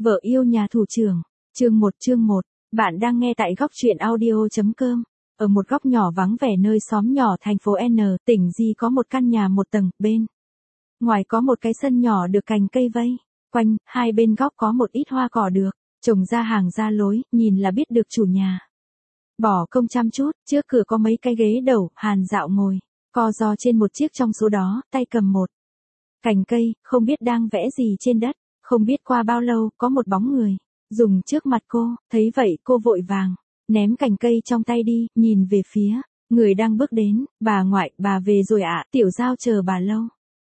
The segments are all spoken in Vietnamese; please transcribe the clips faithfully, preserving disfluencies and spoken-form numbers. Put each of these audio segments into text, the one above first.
Vợ yêu nhà thủ trưởng. Chương một chương một. Bạn đang nghe tại góc truyện audio.com. Ở một góc nhỏ vắng vẻ nơi xóm nhỏ thành phố N, tỉnh Di có một căn nhà một tầng, bên ngoài có một cái sân nhỏ được cành cây vây quanh, hai bên góc có một ít hoa cỏ được trồng ra hàng ra lối, nhìn là biết được chủ nhà bỏ công chăm chút. Trước cửa có mấy cái ghế đầu, Hàn Dạo ngồi co ro trên một chiếc trong số đó, tay cầm một cành cây, không biết đang vẽ gì trên đất. Không biết qua bao lâu, có một bóng người dùng trước mặt cô, thấy vậy cô vội vàng ném cành cây trong tay đi, nhìn về phía người đang bước đến. Bà ngoại, bà về rồi ạ. Tiểu Giao chờ bà lâu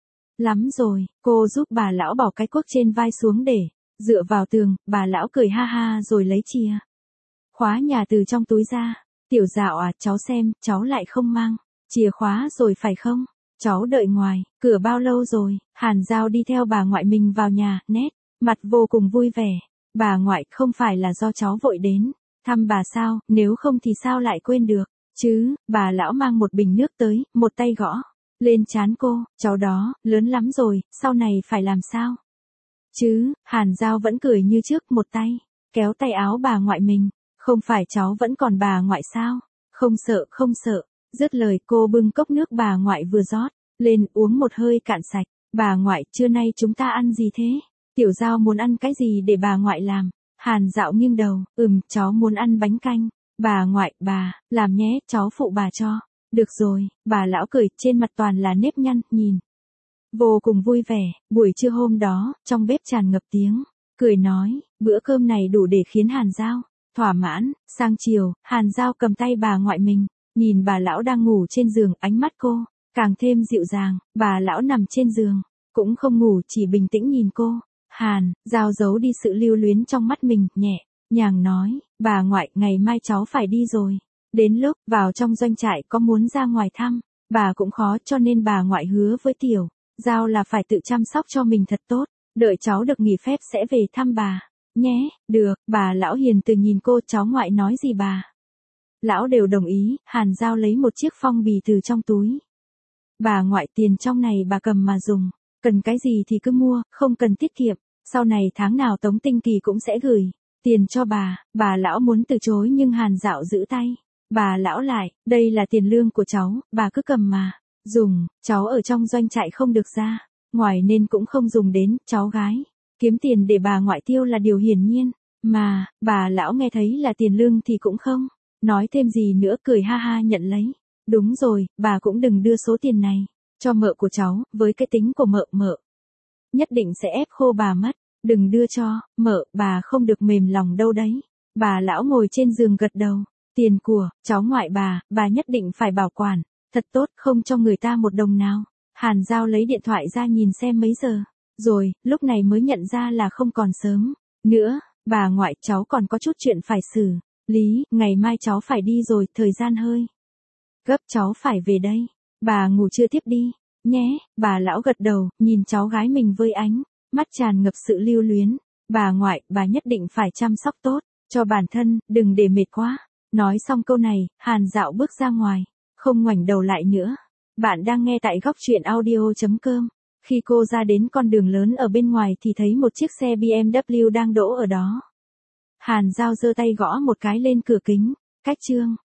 lắm rồi. Cô giúp bà lão bỏ cái cuốc trên vai xuống để dựa vào tường. Bà lão cười ha ha rồi lấy chìa khóa nhà từ trong túi ra. Tiểu Dạo à, cháu xem, cháu lại không mang chìa khóa rồi phải không? Cháu đợi ngoài cửa bao lâu rồi? Hàn Dạo đi theo bà ngoại mình vào nhà, nét mặt vô cùng vui vẻ. Bà ngoại, không phải là do cháu vội đến thăm bà sao, nếu không thì sao lại quên được chứ? Bà lão mang một bình nước tới, một tay gõ lên trán cô. Cháu đó, lớn lắm rồi, sau này phải làm sao chứ? Hàn Dạo vẫn cười như trước, một tay kéo tay áo bà ngoại mình. Không phải cháu vẫn còn bà ngoại sao? Không sợ, không sợ. Dứt lời cô bưng cốc nước bà ngoại vừa rót lên, uống một hơi cạn sạch. Bà ngoại, trưa nay chúng ta ăn gì thế? Tiểu Giao muốn ăn cái gì để bà ngoại làm? Hàn Dạo nghiêng đầu, ừm, cháu muốn ăn bánh canh. Bà ngoại, bà, làm nhé, cháu phụ bà cho. Được rồi. Bà lão cười, trên mặt toàn là nếp nhăn, nhìn vô cùng vui vẻ. Buổi trưa hôm đó, trong bếp tràn ngập tiếng cười nói, bữa cơm này đủ để khiến Hàn Dạo thỏa mãn. Sang chiều, Hàn Dạo cầm tay bà ngoại mình, nhìn bà lão đang ngủ trên giường, ánh mắt cô càng thêm dịu dàng. Bà lão nằm trên giường cũng không ngủ, chỉ bình tĩnh nhìn cô. Hàn Dạo giấu đi sự lưu luyến trong mắt mình, nhẹ nhàng nói, bà ngoại, ngày mai cháu phải đi rồi. Đến lúc vào trong doanh trại có muốn ra ngoài thăm bà cũng khó, cho nên bà ngoại hứa với Tiểu Dạo là phải tự chăm sóc cho mình thật tốt. Đợi cháu được nghỉ phép sẽ về thăm bà nhé. Được. Bà lão hiền từ nhìn cô. Cháu ngoại nói gì bà lão đều đồng ý. Hàn Dạo lấy một chiếc phong bì từ trong túi. Bà ngoại, tiền trong này bà cầm mà dùng, cần cái gì thì cứ mua, không cần tiết kiệm. Sau này tháng nào Tống Tinh Kỳ cũng sẽ gửi tiền cho bà. Bà lão muốn từ chối nhưng Hàn Dạo giữ tay bà lão lại. Đây là tiền lương của cháu, bà cứ cầm mà dùng. Cháu ở trong doanh trại không được ra ngoài nên cũng không dùng đến. Cháu gái kiếm tiền để bà ngoại tiêu là điều hiển nhiên mà. Bà lão nghe thấy là tiền lương thì cũng không nói thêm gì nữa, cười ha ha nhận lấy. Đúng rồi, bà cũng đừng đưa số tiền này cho mợ của cháu, với cái tính của mợ, mợ nhất định sẽ ép khô bà mất. Đừng đưa cho mợ, bà không được mềm lòng đâu đấy. Bà lão ngồi trên giường gật đầu. Tiền của cháu ngoại bà, bà nhất định phải bảo quản thật tốt, không cho người ta một đồng nào. Hàn Dạo lấy điện thoại ra nhìn xem mấy giờ rồi, lúc này mới nhận ra là không còn sớm nữa. Bà ngoại, cháu còn có chút chuyện phải xử lý, ngày mai cháu phải đi rồi, thời gian hơi gấp, cháu phải về đây. Bà ngủ chưa tiếp đi nhé. Bà lão gật đầu, nhìn cháu gái mình với ánh mắt tràn ngập sự lưu luyến. Bà ngoại, bà nhất định phải chăm sóc tốt cho bản thân, đừng để mệt quá. Nói xong câu này, Hàn Dạo bước ra ngoài, không ngoảnh đầu lại nữa. Bạn đang nghe tại góc truyện audio.com. Khi cô ra đến con đường lớn ở bên ngoài thì thấy một chiếc xe bê em vê đang đỗ ở đó. Hàn Dạo giơ tay gõ một cái lên cửa kính. Cách chương